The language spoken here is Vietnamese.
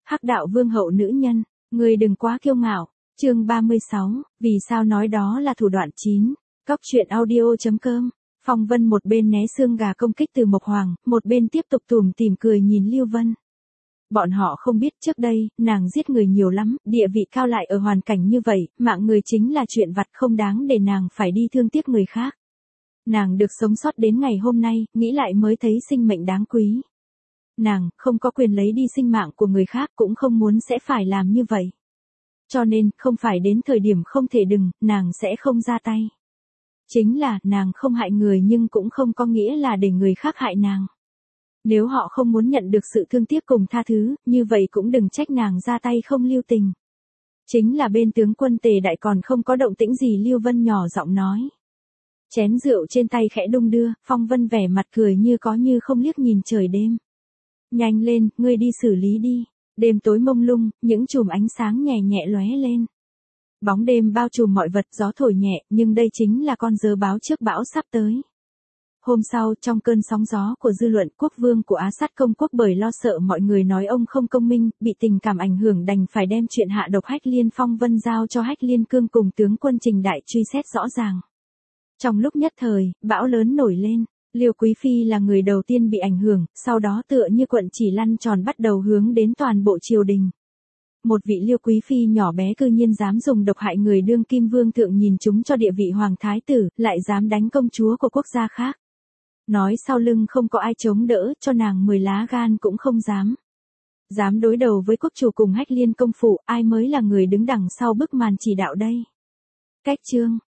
Hắc đạo vương hậu nữ nhân, ngươi đừng quá kiêu ngạo. Chương 36, vì sao nói đó là thủ đoạn 9. Cóc truyện audio.com. Phong Vân một bên né xương gà công kích từ Mộc Hoàng, một bên tiếp tục tủm tỉm cười nhìn Lưu Vân. Bọn họ không biết trước đây, nàng giết người nhiều lắm, địa vị cao lại ở hoàn cảnh như vậy, mạng người chính là chuyện vặt không đáng để nàng phải đi thương tiếc người khác. Nàng được sống sót đến ngày hôm nay, nghĩ lại mới thấy sinh mệnh đáng quý. Nàng không có quyền lấy đi sinh mạng của người khác, cũng không muốn sẽ phải làm như vậy. Cho nên, không phải đến thời điểm không thể đừng, nàng sẽ không ra tay. Chính là, nàng không hại người nhưng cũng không có nghĩa là để người khác hại nàng. Nếu họ không muốn nhận được sự thương tiếc cùng tha thứ, như vậy cũng đừng trách nàng ra tay không lưu tình. Chính là bên tướng quân Tề Đại còn không có động tĩnh gì, Lưu Vân nhỏ giọng nói. Chén rượu trên tay khẽ đung đưa, Phong Vân vẻ mặt cười như có như không liếc nhìn trời đêm. Nhanh lên, ngươi đi xử lý đi. Đêm tối mông lung, những chùm ánh sáng nhẹ nhẹ lóe lên. Bóng đêm bao trùm mọi vật, gió thổi nhẹ, nhưng đây chính là con dớ báo trước bão sắp tới. Hôm sau, trong cơn sóng gió của dư luận, quốc vương của Á Sát công quốc bởi lo sợ mọi người nói ông không công minh, bị tình cảm ảnh hưởng đành phải đem chuyện hạ độc Hách Liên Phong Vân giao cho Hách Liên Cương cùng tướng quân Trình Đại truy xét rõ ràng. Trong lúc nhất thời, bão lớn nổi lên. Liêu Quý Phi là người đầu tiên bị ảnh hưởng, sau đó tựa như cuộn chỉ lăn tròn bắt đầu hướng đến toàn bộ triều đình. Một vị Liêu Quý Phi nhỏ bé cư nhiên dám dùng độc hại người đương kim vương thượng nhìn chúng cho địa vị hoàng thái tử, lại dám đánh công chúa của quốc gia khác. Nói sau lưng không có ai chống đỡ, cho nàng 10 lá gan cũng không dám. Dám đối đầu với quốc chủ cùng Hách Liên công phủ, ai mới là người đứng đằng sau bức màn chỉ đạo đây. Cách chương